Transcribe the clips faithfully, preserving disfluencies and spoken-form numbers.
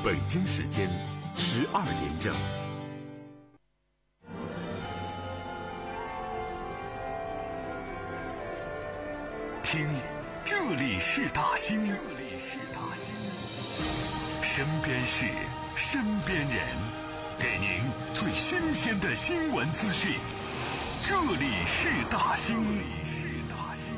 北京时间十二点整。听，这里是大兴，这里是大兴，身边事，身边人，给您最新鲜的新闻资讯。这里是大兴，这里是大兴。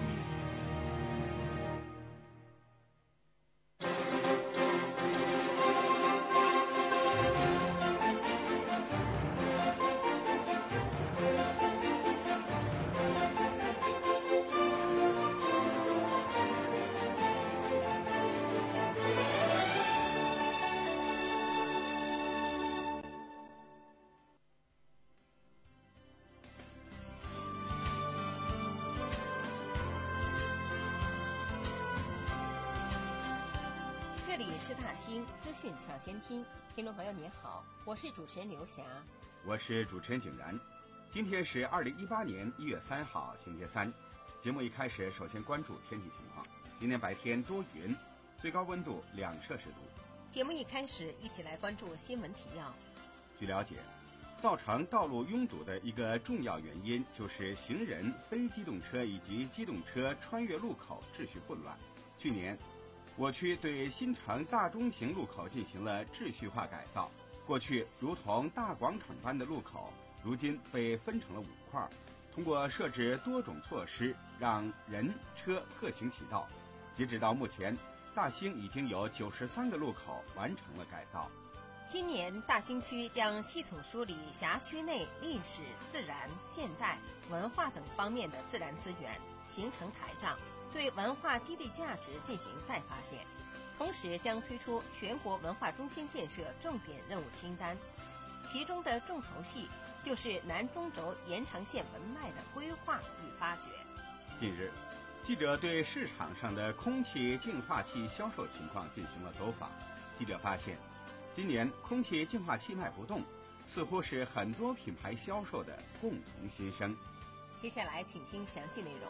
这里是大兴资讯抢先听，听众朋友您好，我是主持人刘霞， 我是主持人景然。今天是二零一八年一月三号，星期三。节目一开始，首先关注天气情况。今天白天多云，最高温度两摄氏度。 节目一开始，一起来关注新闻提要。 据了解，造成道路拥堵的一个重要原因就是行人、非机动车以及机动车穿越路口秩序混乱。去年我区对新城大中型路口进行了秩序化改造，过去如同大广场般的路口，如今被分成了五块，通过设置多种措施，让人车各行其道。截止到目前，大兴已经有九十三个路口完成了改造。 今年大兴区将系统梳理辖区内历史、自然、现代、文化等方面的自然资源，形成台账，对文化基地价值进行再发现，同时将推出全国文化中心建设重点任务清单，其中的重头戏就是南中轴延长线文脉的规划与发掘。 近日，记者对市场上的空气净化器销售情况进行了走访。记者发现，今年空气净化器卖不动，似乎是很多品牌销售的共同心声。 接下来请听详细内容。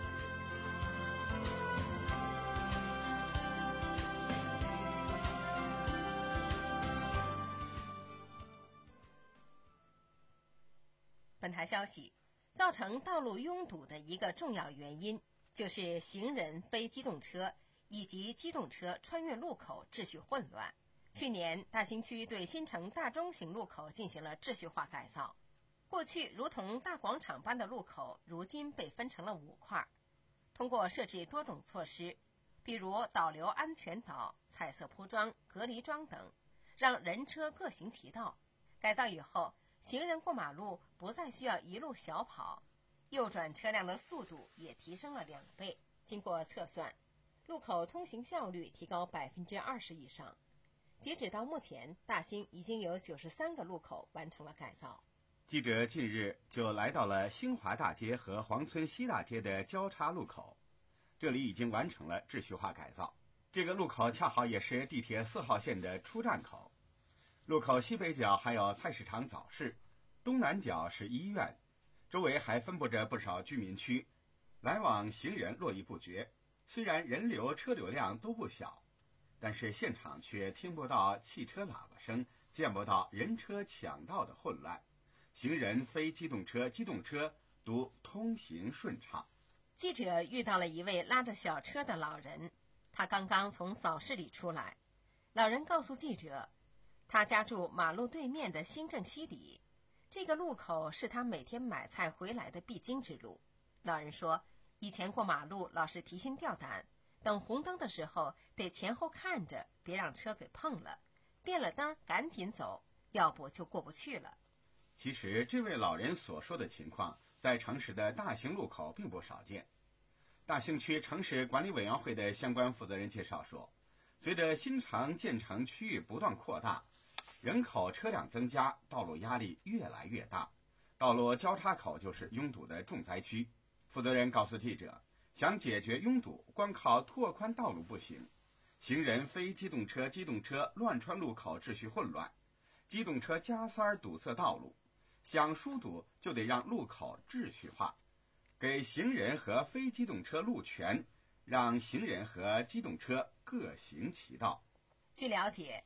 本台消息，造成道路拥堵的一个重要原因就是行人、非机动车以及机动车穿越路口秩序混乱。去年，大兴区对新城大中型路口进行了秩序化改造。过去如同大广场般的路口，如今被分成了五块，通过设置多种措施，比如导流安全岛、彩色铺装、隔离桩等，让人车各行其道。改造以后，行人过马路不再需要一路小跑，右转车辆的速度也提升了两倍。经过测算，路口通行效率提高百分之二十以上。截止到目前，大兴已经有九十三个路口完成了改造。 记者近日就来到了兴华大街和黄村西大街的交叉路口，这里已经完成了秩序化改造。这个路口恰好也是地铁四号线的出站口。路口西北角还有菜市场早市，东南角是医院，周围还分布着不少居民区，来往行人络绎不绝。虽然人流车流量都不小，但是现场却听不到汽车喇叭声，见不到人车抢道的混乱，行人、非机动车、机动车都通行顺畅。 记者遇到了一位拉着小车的老人，他刚刚从早市里出来。老人告诉记者，他家住马路对面的新郑西里，这个路口是他每天买菜回来的必经之路。老人说，以前过马路老是提心吊胆，等红灯的时候得前后看着，别让车给碰了，变了灯赶紧走，要不就过不去了。 其实这位老人所说的情况在城市的大型路口并不少见。大兴区城市管理委员会的相关负责人介绍说，随着新城建成区域不断扩大，人口车辆增加，道路压力越来越大，道路交叉口就是拥堵的重灾区。负责人告诉记者，想解决拥堵，光靠拓宽道路不行，行人、非机动车、机动车乱穿路口，秩序混乱，机动车加塞儿堵塞道路。想疏堵就得让路口秩序化，给行人和非机动车路权，让行人和机动车各行其道。 据了解，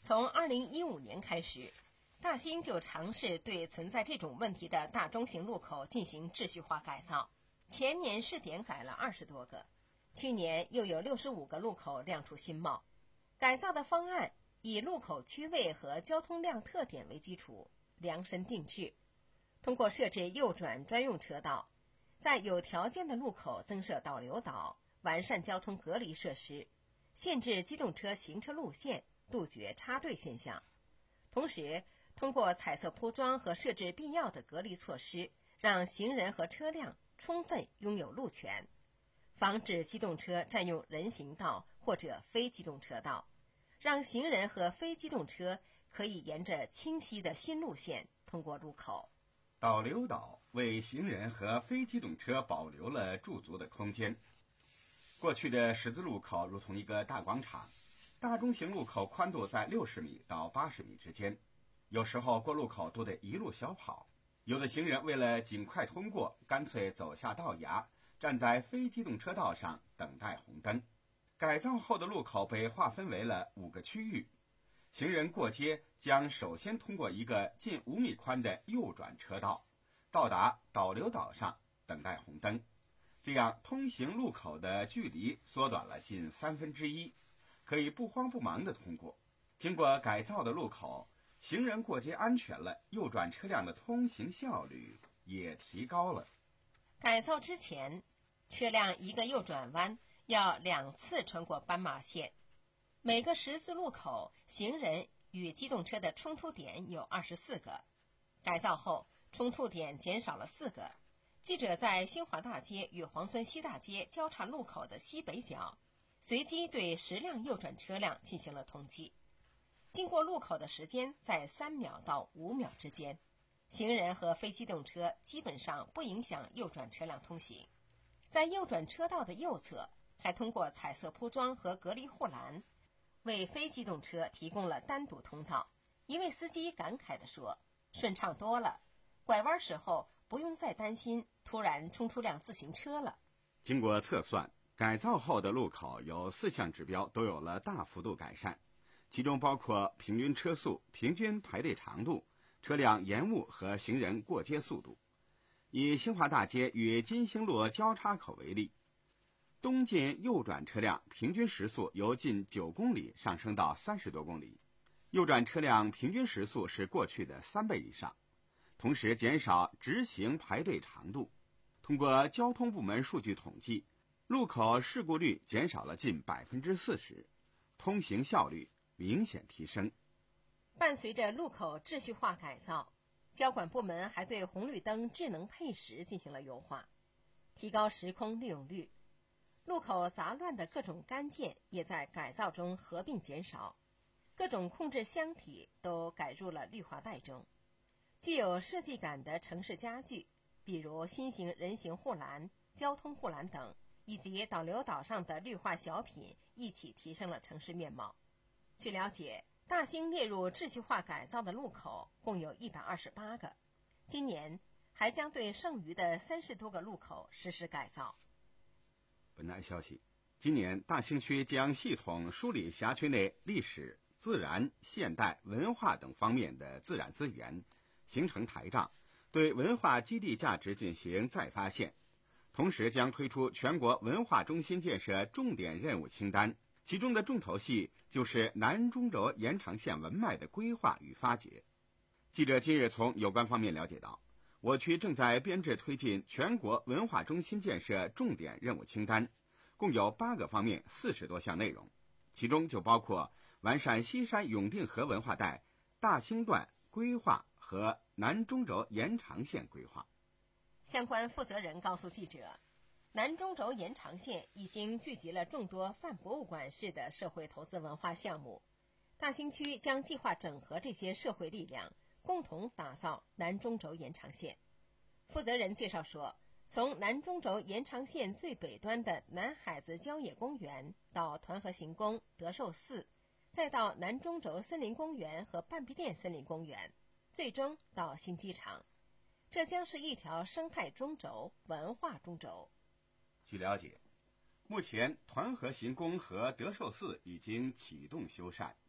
从二零一五年开始，大兴就尝试对存在这种问题的大中型路口进行秩序化改造。前年试点改了二十多个，去年又有六十五个路口亮出新貌。改造的方案以路口区位和交通量特点为基础，量身定制。通过设置右转专用车道，在有条件的路口增设导流岛，完善交通隔离设施，限制机动车行车路线，杜绝插队现象。同时，通过彩色铺装和设置必要的隔离措施，让行人和车辆充分拥有路权，防止机动车占用人行道或者非机动车道，让行人和非机动车可以沿着清晰的新路线通过路口。 导流岛为行人和非机动车保留了驻足的空间。过去的十字路口如同一个大广场，大中型路口宽度在六十米到八十米之间，有时候过路口都得一路小跑。有的行人为了尽快通过，干脆走下道崖，站在非机动车道上等待红灯。改造后的路口被划分为了五个区域，行人过街将首先通过一个近五米宽的右转车道，到达导流岛上等待红灯。这样通行路口的距离缩短了近三分之一，可以不慌不忙地通过。经过改造的路口，行人过街安全了，右转车辆的通行效率也提高了。 改造之前，车辆一个右转弯要两次穿过斑马线。每个十字路口，行人与机动车的冲突点有二十四个。改造后，冲突点减少了四个。记者在新华大街与黄村西大街交叉路口的西北角，随机对十辆右转车辆进行了统计。经过路口的时间在三秒到五秒之间，行人和非机动车基本上不影响右转车辆通行。在右转车道的右侧，还通过彩色铺装和隔离护栏，为非机动车提供了单独通道。一位司机感慨地说：“顺畅多了，拐弯时候不用再担心突然冲出辆自行车了。” 经过测算，改造后的路口有四项指标都有了大幅度改善。其中包括平均车速、平均排队长度、车辆延误和行人过街速度。以新华大街与金星路交叉口为例，东进右转车辆平均时速由近九公里上升到三十多公里，右转车辆平均时速是过去的三倍以上，同时减少直行排队长度。通过交通部门数据统计，路口事故率减少了近百分之四十，通行效率明显提升。 伴随着路口秩序化改造，交管部门还对红绿灯智能配时进行了优化，提高时空利用率。路口杂乱的各种干件也在改造中合并减少，各种控制箱体都改入了绿化带中。具有设计感的城市家具，比如新型人行护栏、交通护栏等，以及导流岛上的绿化小品，一起提升了城市面貌。据了解，大兴列入秩序化改造的路口共有一百二十八个，今年还将对剩余的三十多个路口实施改造。 本台消息，今年大兴区将系统梳理辖区内历史、自然、现代、文化等方面的自然资源，形成台账，对文化基地价值进行再发现，同时将推出全国文化中心建设重点任务清单，其中的重头戏就是南中轴延长线文脉的规划与发掘。记者今日从有关方面了解到，我区正在编制推进全国文化中心建设重点任务清单，共有八个方面四十多项内容，其中就包括完善西山永定河文化带大兴段规划和南中轴延长线规划。 相关负责人告诉记者，南中轴延长线已经聚集了众多泛博物馆式的社会投资文化项目，大兴区将计划整合这些社会力量，共同打造南中轴延长线。负责人介绍说，从南中轴延长线最北端的南海子郊野公园到团河行宫、德寿寺，再到南中轴森林公园和半壁店森林公园，最终到新机场，这将是一条生态中轴、文化中轴。 据了解，目前团河行宫和德寿寺已经启动修缮，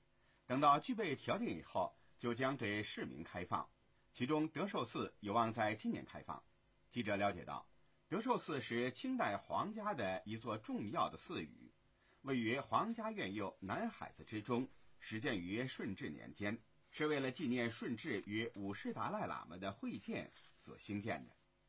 等到具备条件以后，就将对市民开放，其中德寿寺有望在今年开放。记者了解到，德寿寺是清代皇家的一座重要的寺宇，位于皇家院囿南海子之中，始建于顺治年间，是为了纪念顺治与五世达赖喇嘛的会见所兴建的。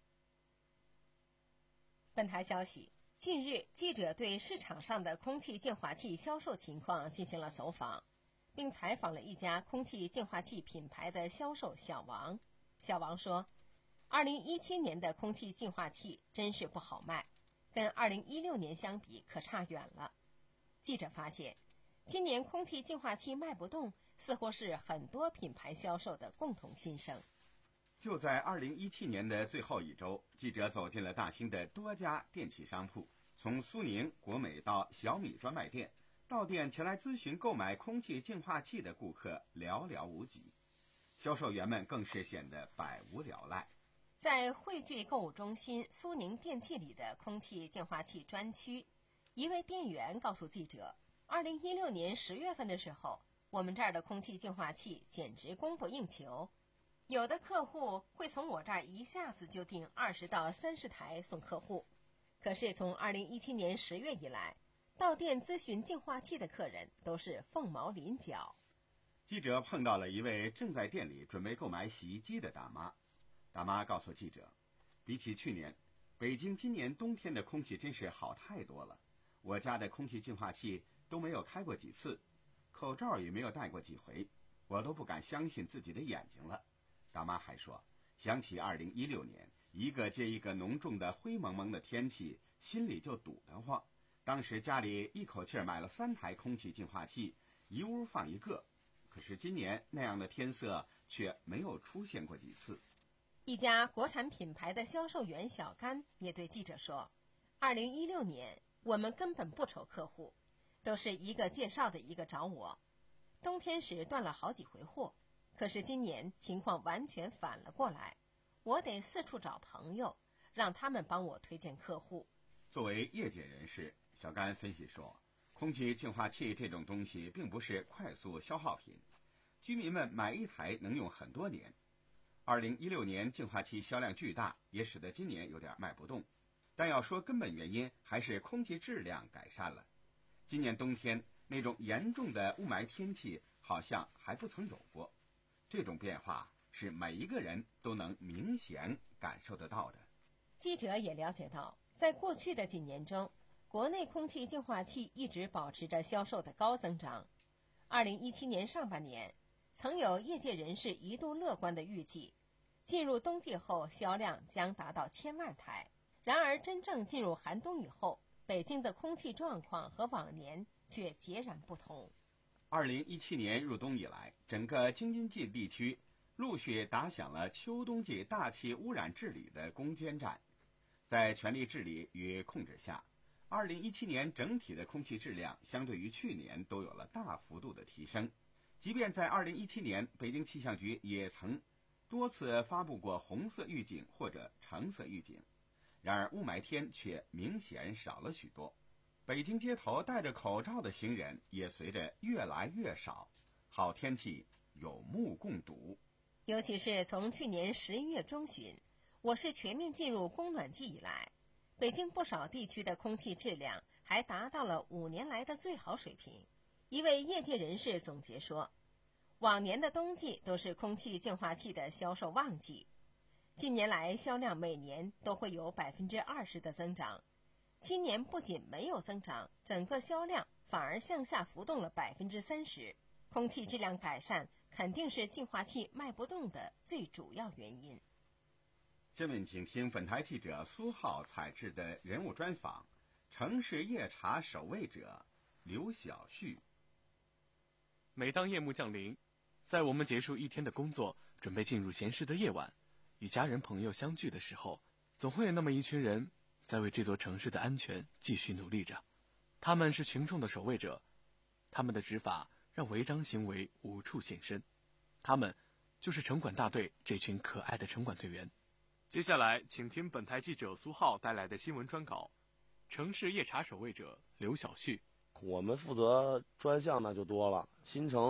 本台消息，近日记者对市场上的空气净化器销售情况进行了走访，并采访了一家空气净化器品牌的销售小王。小王说，二零一七年的空气净化器真是不好卖，跟二零一六年相比可差远了。记者发现，今年空气净化器卖不动，似乎是很多品牌销售的共同心声。 就在二零一七年的最后一周，记者走进了大兴的多家电器商铺，从苏宁、国美到小米专卖店，到店前来咨询购买空气净化器的顾客寥寥无几，销售员们更是显得百无聊赖。 在汇聚购物中心苏宁电器里的空气净化器专区，一位店员告诉记者，二零一六年十月份的时候，我们这儿的空气净化器简直供不应求，有的客户会从我这儿一下子就订二十到三十台送客户。可是从二零一七年十月以来，到店咨询净化器的客人都是凤毛麟角。 记者碰到了一位正在店里准备购买洗衣机的大妈。大妈告诉记者，比起去年，北京今年冬天的空气真是好太多了。我家的空气净化器都没有开过几次，口罩也没有戴过几回，我都不敢相信自己的眼睛了。大妈还说，想起二零一六年一个接一个浓重的灰蒙蒙的天气，心里就堵得慌。当时家里一口气买了三台空气净化器，一屋放一个。可是今年那样的天色却没有出现过几次。 一家国产品牌的销售员小甘也对记者说，二零一六年我们根本不愁客户，都是一个介绍的一个找我，冬天时断了好几回货。可是今年情况完全反了过来，我得四处找朋友，让他们帮我推荐客户。 作为业界人士，小甘分析说，空气净化器这种东西并不是快速消耗品，居民们买一台能用很多年。二零一六年净化器销量巨大，也使得今年有点卖不动。但要说根本原因，还是空气质量改善了。今年冬天那种严重的雾霾天气好像还不曾有过，这种变化是每一个人都能明显感受得到的。 记者也了解到，在过去的几年中，国内空气净化器一直保持着销售的高增长。二零一七年上半年，曾有业界人士一度乐观的预计，进入冬季后销量将达到千万台。然而真正进入寒冬以后，北京的空气状况和往年却截然不同。 二零一七年入冬以来，整个京津冀地区陆续打响了秋冬季大气污染治理的攻坚战。在全力治理与控制下，二零一七年整体的空气质量相对于去年都有了大幅度的提升。即便在二零一七年，北京气象局也曾多次发布过红色预警或者橙色预警，然而雾霾天却明显少了许多。北京街头戴着口罩的行人也随着越来越少，好天气有目共睹。 尤其是从去年十一月中旬，我市全面进入供暖季以来，北京不少地区的空气质量还达到了五年来的最好水平。一位业界人士总结说，往年的冬季都是空气净化器的销售旺季，近年来销量每年都会有百分之二十的增长。今年不仅没有增长，整个销量反而向下浮动了百分之三十。空气质量改善肯定是净化器卖不动的最主要原因。 下面请听本台记者苏浩采制的人物专访，城市夜茶守卫者刘晓旭。 每当夜幕降临，在我们结束一天的工作，准备进入闲适的夜晚，与家人朋友相聚的时候，总会有那么一群人在为这座城市的安全继续努力着。他们是群众的守卫者，他们的执法让违章行为无处现身。他们就是城管大队这群可爱的城管队员。接下来请听本台记者苏浩带来的新闻专稿，城市夜茶守卫者刘晓旭。 我们负责专项呢就多了，新城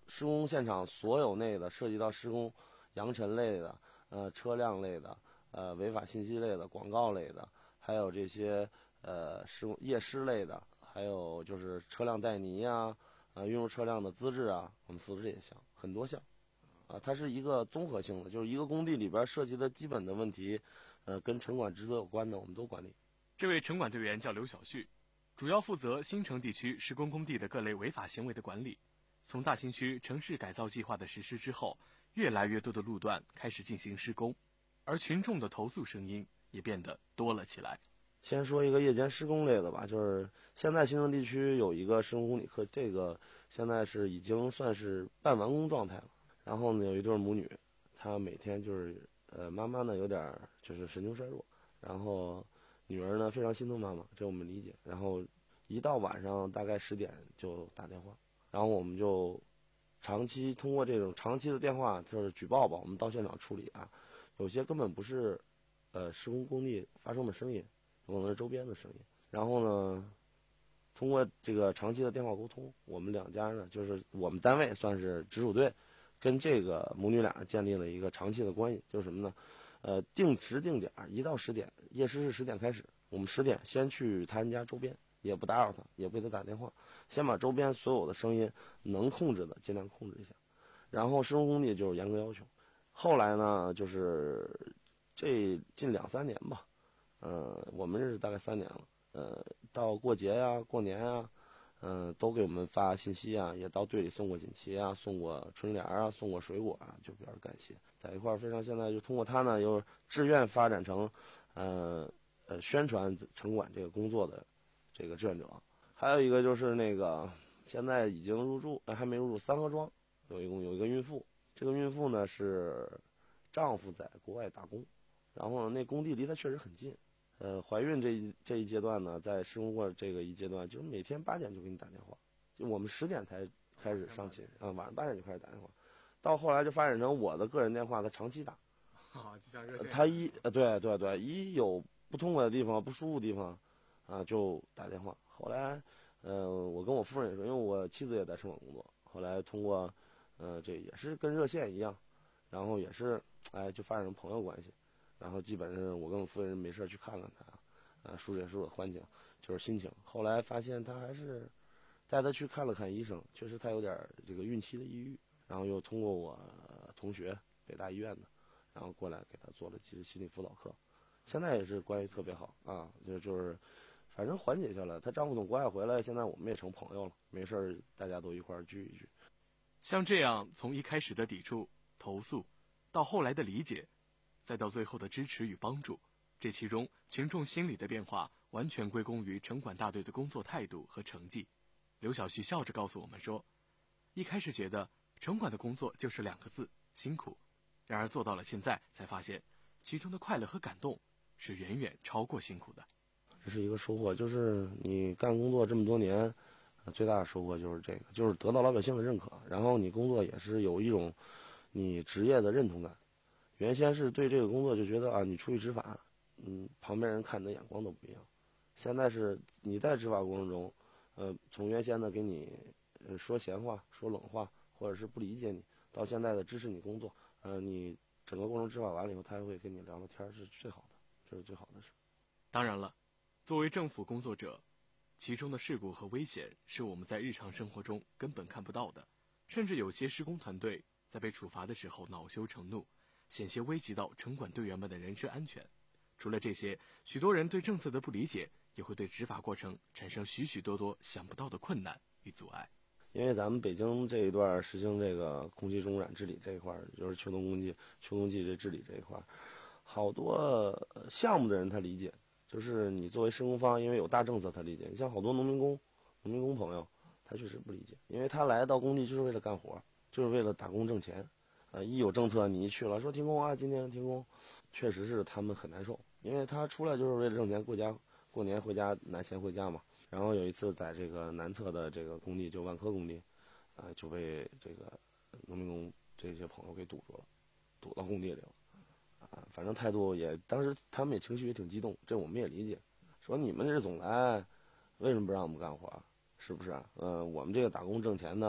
施工现场所有内的涉及到施工扬尘类的、呃车辆类的、呃违法信息类的、广告类的，还有这些呃施工夜施类的，还有就是车辆带泥啊、呃运入车辆的资质啊，我们负责这些项很多项。啊，它是一个综合性的，就是一个工地里边涉及的基本的问题，呃，跟城管职责有关的，我们都管理。 这位城管队员叫刘小旭，主要负责新城地区施工工地的各类违法行为的管理。从大兴区城市改造计划的实施之后，越来越多的路段开始进行施工，而群众的投诉声音也变得多了起来。 先说一个夜间施工类的吧，就是现在新城地区有一个施工公里课，这个现在是已经算是半完工状态了。然后呢，有一对母女，她每天就是呃，妈妈呢有点就是神经衰弱，然后女儿呢非常心疼妈妈，这我们理解。然后一到晚上大概十点就打电话，然后我们就长期通过这种长期的电话就是举报吧，我们到现场处理啊，有些根本不是呃施工工地发生的声音，有可能是周边的声音。然后呢，通过这个长期的电话沟通，我们两家呢就是我们单位算是直属队。跟这个母女俩建立了一个长期的关系，就是什么呢？呃，定时定点，一到十点，夜市是十点开始，我们十点先去他家周边，也不打扰他，也不给他打电话，先把周边所有的声音能控制的尽量控制一下。然后施工工地就是严格要求。后来呢，就是这近两三年吧，呃，我们认识大概三年了，呃，到过节呀、过年呀。嗯、呃，都给我们发信息啊，也到队里送过锦旗啊，送过春联啊，送过水果啊，就表示感谢。在一块儿非常现在就通过他呢，又志愿发展成，呃呃宣传城管这个工作的这个志愿者。还有一个就是那个现在已经入住，呃、还没入住三河庄，有一共有一个孕妇，这个孕妇呢是丈夫在国外打工，然后呢那工地离她确实很近。呃，怀孕这一这一阶段呢，在施工过这个一阶段，就是每天八点就给你打电话，就我们十点才开始上寝啊，晚上八点就开始打电话，到后来就发展成我的个人电话，他长期打， 啊，就像热线。 他一呃对对对，一有不痛快的地方、不舒服的地方，啊就打电话。后来，呃，我跟我夫人也说，因为我妻子也在城管工作，后来通过，呃，这也是跟热线一样，然后也是哎就发展成朋友关系。然后基本上我跟我夫人没事去看看他，呃，疏解疏解环境，就是心情。后来发现他还是带他去看了看医生，确实他有点这个孕期的抑郁。然后又通过我同学北大医院的，然后过来给他做了几次心理辅导课，现在也是关系特别好啊，就就是反正缓解下来。她丈夫从国外回来，现在我们也成朋友了，没事儿大家都一块儿聚一聚。 像这样从一开始的抵触、投诉，到后来的理解，再到最后的支持与帮助，这其中群众心理的变化完全归功于城管大队的工作态度和成绩。刘小旭笑着告诉我们说，一开始觉得城管的工作就是两个字，辛苦，然而做到了现在才发现，其中的快乐和感动是远远超过辛苦的。 这是一个收获，就是你干工作这么多年，最大的收获就是这个，就是得到老百姓的认可，然后你工作也是有一种你职业的认同感。原先是对这个工作就觉得啊，你出去执法，嗯，旁边人看你的眼光都不一样。现在是你在执法过程中，呃，从原先的给你呃说闲话、说冷话，或者是不理解你，到现在的支持你工作，呃，你整个过程执法完了以后，他还会跟你聊聊天，是最好的，这是最好的事。 当然了，作为政府工作者，其中的事故和危险是我们在日常生活中根本看不到的，甚至有些施工团队在被处罚的时候恼羞成怒，险些危及到城管队员们的人身安全。除了这些，许多人对政策的不理解，也会对执法过程产生许许多多想不到的困难与阻碍。 因为咱们北京这一段实行这个空气中污染治理这一块，就是秋冬空气、秋冬季这治理这一块，好多项目的人他理解，就是你作为施工方，因为有大政策他理解。你像好多农民工、农民工朋友，他确实不理解，因为他来到工地就是为了干活，就是为了打工挣钱。呃，一有政策你一去了，说停工啊，今天停工，确实是他们很难受，因为他出来就是为了挣钱，过家过年回家拿钱回家嘛。然后有一次在这个南侧的这个工地，就万科工地，啊、呃，就被这个农民工这些朋友给堵住了，堵到工地里了，啊、呃，反正态度也，当时他们也情绪也挺激动，这我们也理解，说你们这总来，为什么不让我们干活？是不是啊？呃，我们这个打工挣钱呢，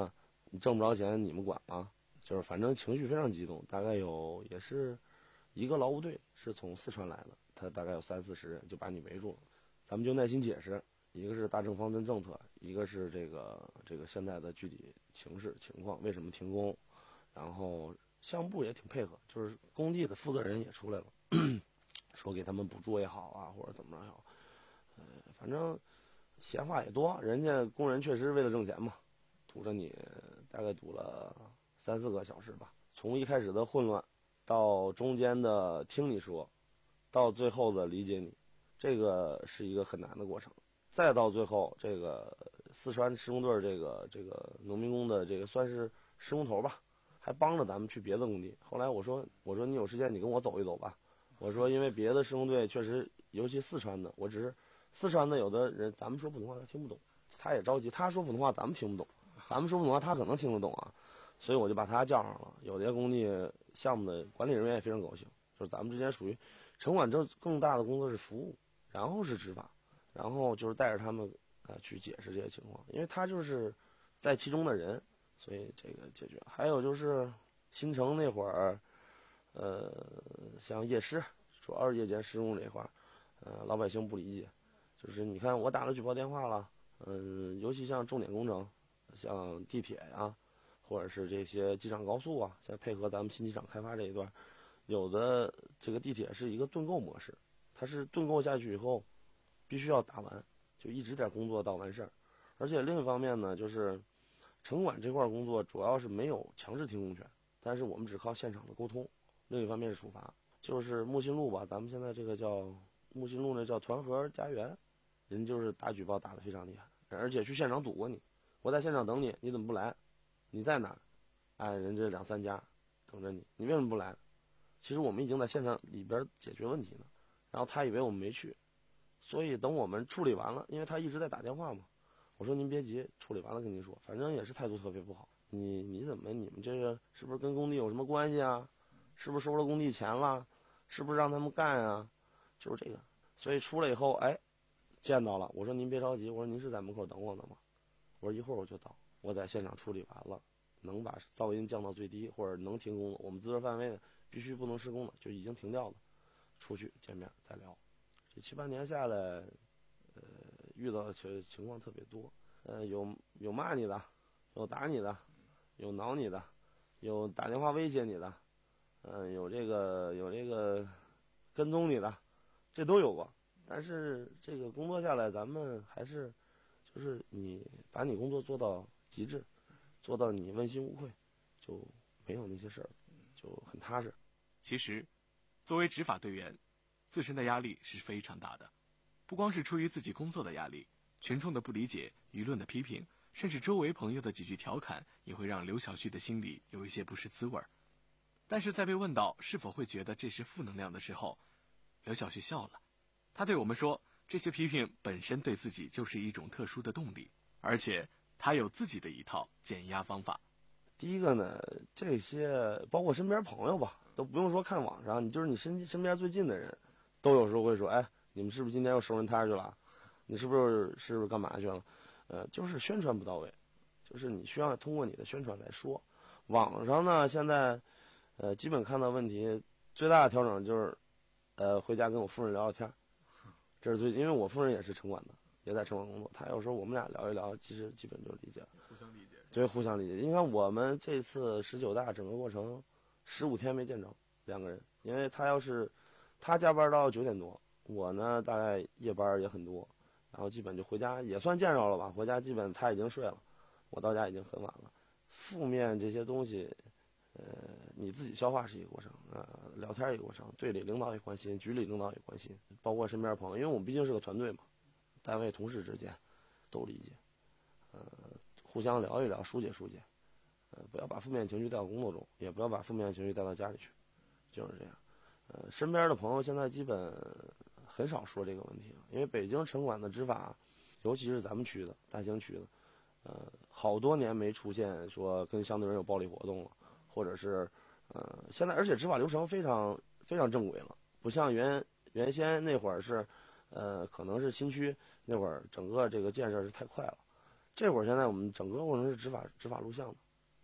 你挣不着钱你们管吗？就是反正情绪非常激动，大概有也是一个劳务队是从四川来的，他大概有三四十人就把你围住了，咱们就耐心解释，一个是大政方针政策，一个是这个这个现在的具体情势情况，为什么停工，然后项目部也挺配合，就是工地的负责人也出来了，说给他们补助也好啊，或者怎么着也好，呃，反正闲话也多，人家工人确实为了挣钱嘛，堵着你大概堵了三四个小时吧，从一开始的混乱，到中间的听你说，到最后的理解你，这个是一个很难的过程。再到最后，这个四川施工队这个这个农民工的这个算是施工头吧，还帮着咱们去别的工地。后来我说我说你有时间你跟我走一走吧，我说因为别的施工队确实，尤其四川的，我只是四川的有的人咱们说普通话他听不懂，他也着急，他说普通话咱们听不懂，咱们说普通话他可能听得懂啊，所以我就把他叫上了。有些工地项目的管理人员也非常高兴，就是咱们之间属于城管更更大的工作是服务，然后是执法，然后就是带着他们啊、呃、去解释这些情况，因为他就是在其中的人，所以这个解决。还有就是新城那会儿，呃，像夜施，主要是夜间施工这一块，呃，老百姓不理解，就是你看我打了举报电话了，嗯、呃，尤其像重点工程，像地铁呀，或者是这些机场高速啊，像配合咱们新机场开发这一段，有的这个地铁是一个盾构模式，它是盾构下去以后，必须要打完，就一直点工作到完事儿。而且另一方面呢，就是城管这块工作主要是没有强制停工权，但是我们只靠现场的沟通。另一方面是处罚，就是木心路吧，咱们现在这个叫木心路，那叫团河家园，人就是打举报打得非常厉害，而且去现场堵过你，我在现场等你，你怎么不来？你在哪儿？哎，人这两三家等着你，你为什么不来？其实我们已经在现场里边解决问题呢，然后他以为我们没去，所以等我们处理完了，因为他一直在打电话嘛，我说您别急，处理完了跟您说，反正也是态度特别不好。你你怎么你们这个是不是跟工地有什么关系啊？是不是收了工地钱了？是不是让他们干啊？就是这个，所以出来以后，哎，见到了，我说您别着急，我说您是在门口等我呢吗？我说一会儿我就到，我在现场处理完了，能把噪音降到最低，或者能停工，我们自治范围必须不能施工的就已经停掉了，出去见面再聊。这七八年下来，呃，遇到的情情况特别多，呃，有有骂你的，有打你的，有挠你的，有打电话威胁你的，嗯、呃，有这个有这个跟踪你的，这都有过。但是这个工作下来，咱们还是就是你把你工作做到极致，做到你问心无愧，就没有那些事儿，就很踏实。 其实，作为执法队员，自身的压力是非常大的，不光是出于自己工作的压力，群众的不理解、舆论的批评，甚至周围朋友的几句调侃，也会让刘小旭的心里有一些不是滋味儿。但是在被问到是否会觉得这是负能量的时候，刘小旭笑了。他对我们说，这些批评本身对自己就是一种特殊的动力，而且他有自己的一套减压方法。 第一个呢，这些包括身边朋友吧，都不用说看网上，你就是你身身边最近的人，都有时候会说，哎，你们是不是今天又收人摊去了？你是不是是不是干嘛去了？呃，就是宣传不到位，就是你需要通过你的宣传来说。网上呢，现在呃基本看到问题最大的调整就是，呃，回家跟我夫人聊聊天，这是最，因为我夫人也是城管的，也在城管工作，她有时候我们俩聊一聊，其实基本就理解了， 互相理解， 对，互相理解。你看我们这次十九大整个过程，十五天没见着两个人，因为他要是他加班到九点多，我呢大概夜班也很多，然后基本就回家也算见着了吧，回家基本他已经睡了，我到家已经很晚了。负面这些东西，呃，你自己消化是一个过程，呃，聊天一个过程，队里领导也关心，局里领导也关心，包括身边朋友，因为我们毕竟是个团队嘛，单位同事之间都理解，呃，互相聊一聊，疏解疏解，呃，不要把负面情绪带到工作中，也不要把负面情绪带到家里去，就是这样。呃，身边的朋友现在基本很少说这个问题了，因为北京城管的执法，尤其是咱们区的大兴区的，呃，好多年没出现说跟相对人有暴力活动了，或者是呃，现在而且执法流程非常非常正规了，不像原原先那会儿是，呃，可能是新区那会儿整个这个建设是太快了，这会儿现在我们整个过程是执法执法录像的，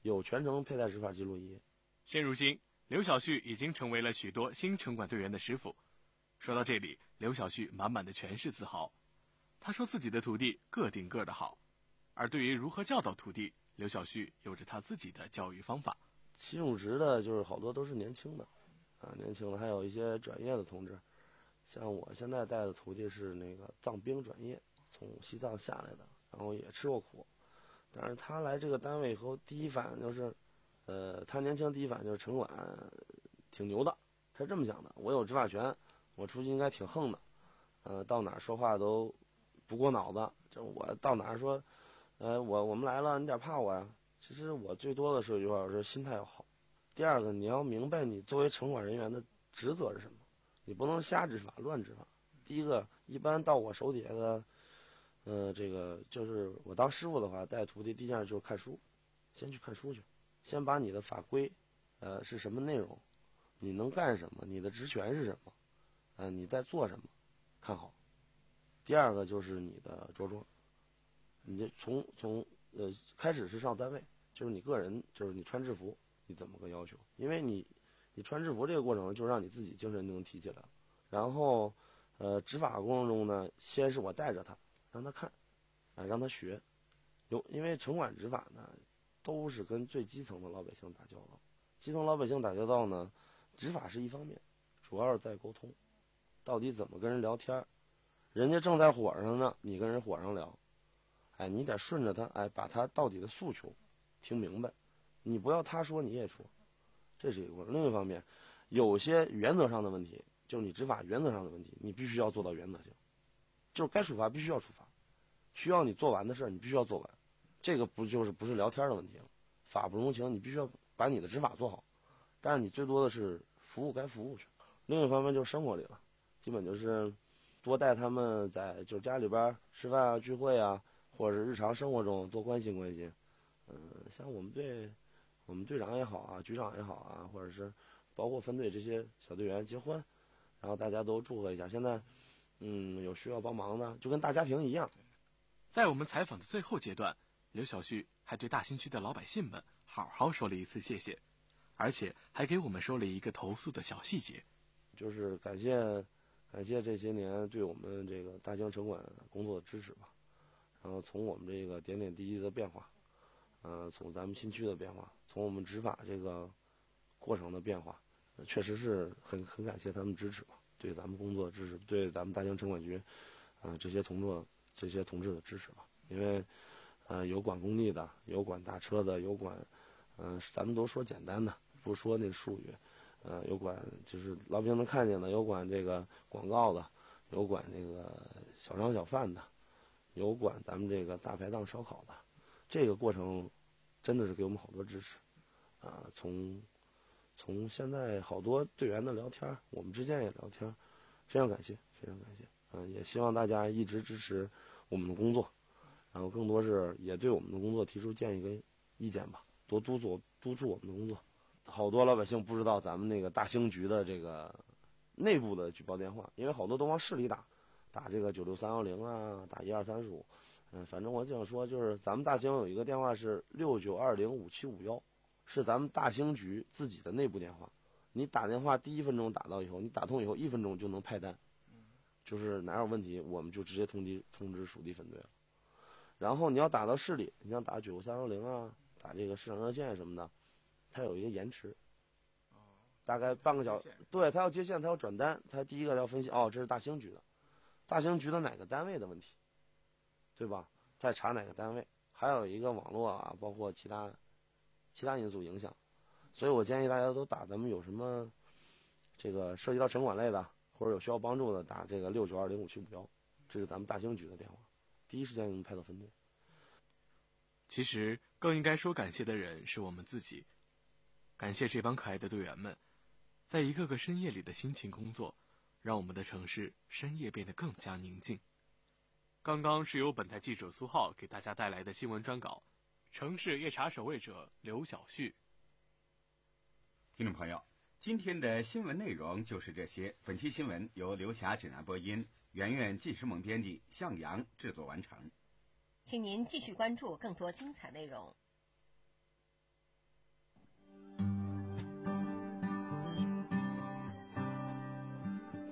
有全程佩戴执法记录仪。 现如今，刘小旭已经成为了许多新城管队员的师傅。说到这里，刘小旭满满的全是自豪。他说自己的徒弟个顶个的好，而对于如何教导徒弟，刘小旭有着他自己的教育方法。 起入职的就是好多都是年轻的，啊，年轻的还有一些转业的同志。像我现在带的徒弟是那个藏兵转业，从西藏下来的，然后也吃过苦。但是他来这个单位以后，第一反应就是，呃，他年轻第一反应就是城管挺牛的，他是这么想的：我有执法权，我出去应该挺横的，呃，到哪儿说话都不过脑子。就我到哪儿说，呃，我我们来了，你点怕我呀？其实我最多的是一句话，我说心态要好。第二个，你要明白你作为城管人员的职责是什么。你不能瞎执法、乱执法。第一个，一般到我手底下的，呃，这个就是我当师傅的话，带徒弟第一件就是看书，先去看书去，先把你的法规，呃，是什么内容，你能干什么，你的职权是什么，呃，你在做什么，看好。第二个就是你的着装，你就从从呃开始是上单位，就是你个人，就是你穿制服，你怎么个要求？因为你。你穿制服这个过程，就让你自己精神就能提起来了。然后，呃，执法过程中呢，先是我带着他，让他看，啊，让他学。有，因为城管执法呢，都是跟最基层的老百姓打交道。基层老百姓打交道呢，执法是一方面，主要是在沟通，到底怎么跟人聊天。人家正在火上呢，你跟人火上聊，哎，你得顺着他，哎，把他到底的诉求听明白，你不要他说你也说。这是一个过程。另一方面，有些原则上的问题，就是你执法原则上的问题，你必须要做到原则性，就是该处罚必须要处罚，需要你做完的事儿你必须要做完，这个不就是不是聊天的问题了？法不容情，你必须要把你的执法做好，但是你最多的是服务该服务去。另一方面就是生活里了，基本就是多带他们在就是家里边吃饭啊、聚会啊，或者是日常生活中多关心关心。嗯，像我们队。我们队长也好啊，局长也好啊，或者是包括分队这些小队员结婚，然后大家都祝贺一下。现在，嗯，有需要帮忙的，就跟大家庭一样。 在我们采访的最后阶段，刘小旭还对大兴区的老百姓们好好说了一次谢谢，而且还给我们说了一个投诉的小细节， 就是感谢感谢这些年对我们这个大兴城管工作的支持吧。然后从我们这个点点滴滴的变化。呃，从咱们新区的变化，从我们执法这个过程的变化，呃、确实是很很感谢他们支持吧，对咱们工作支持，对咱们大兴城管局，呃，这些同志这些同志的支持吧。因为，呃，有管工地的，有管大车的，有管，嗯、呃，咱们都说简单的，不说那个术语，呃，有管就是老百姓能看见的，有管这个广告的，有管这个小商小贩的，有管咱们这个大排档烧烤的。这个过程真的是给我们好多支持，啊，从从现在好多队员的聊天，我们之间也聊天，非常感谢，非常感谢，嗯、啊，也希望大家一直支持我们的工作，然后更多是也对我们的工作提出建议跟意见吧，多督促督促我们的工作。好多老百姓不知道咱们那个大兴局的这个内部的举报电话，因为好多都往市里打，打这个九六三幺零啊，打一二三四五。嗯，反正我就想说，就是咱们大兴有一个电话是六九二零五七五幺，是咱们大兴局自己的内部电话。你打电话第一分钟打到以后，你打通以后一分钟就能派单，就是哪有问题我们就直接通知通知属地分队了。然后你要打到市里，你像打九三幺零啊，打这个市场热线什么的，它有一个延迟，大概半个小时。对，它要接线，它要转单，它第一个要分析，哦，这是大兴局的，大兴局的哪个单位的问题。对吧？再查哪个单位，还有一个网络啊，包括其他其他因素影响，所以我建议大家都打咱们有什么这个涉及到城管类的，或者有需要帮助的，打这个六九二零五七五幺，这是咱们大兴局的电话，第一时间能派到分队。 其实更应该说感谢的人是我们自己，感谢这帮可爱的队员们，在一个个深夜里的辛勤工作，让我们的城市深夜变得更加宁静。刚刚是由本台记者苏浩给大家带来的新闻专稿，城市夜茶守卫者刘小旭。 听众朋友，今天的新闻内容就是这些。本期新闻由刘霞简答播音，圆圆纪时萌编辑，向阳制作完成。 请您继续关注更多精彩内容。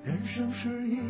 人生是一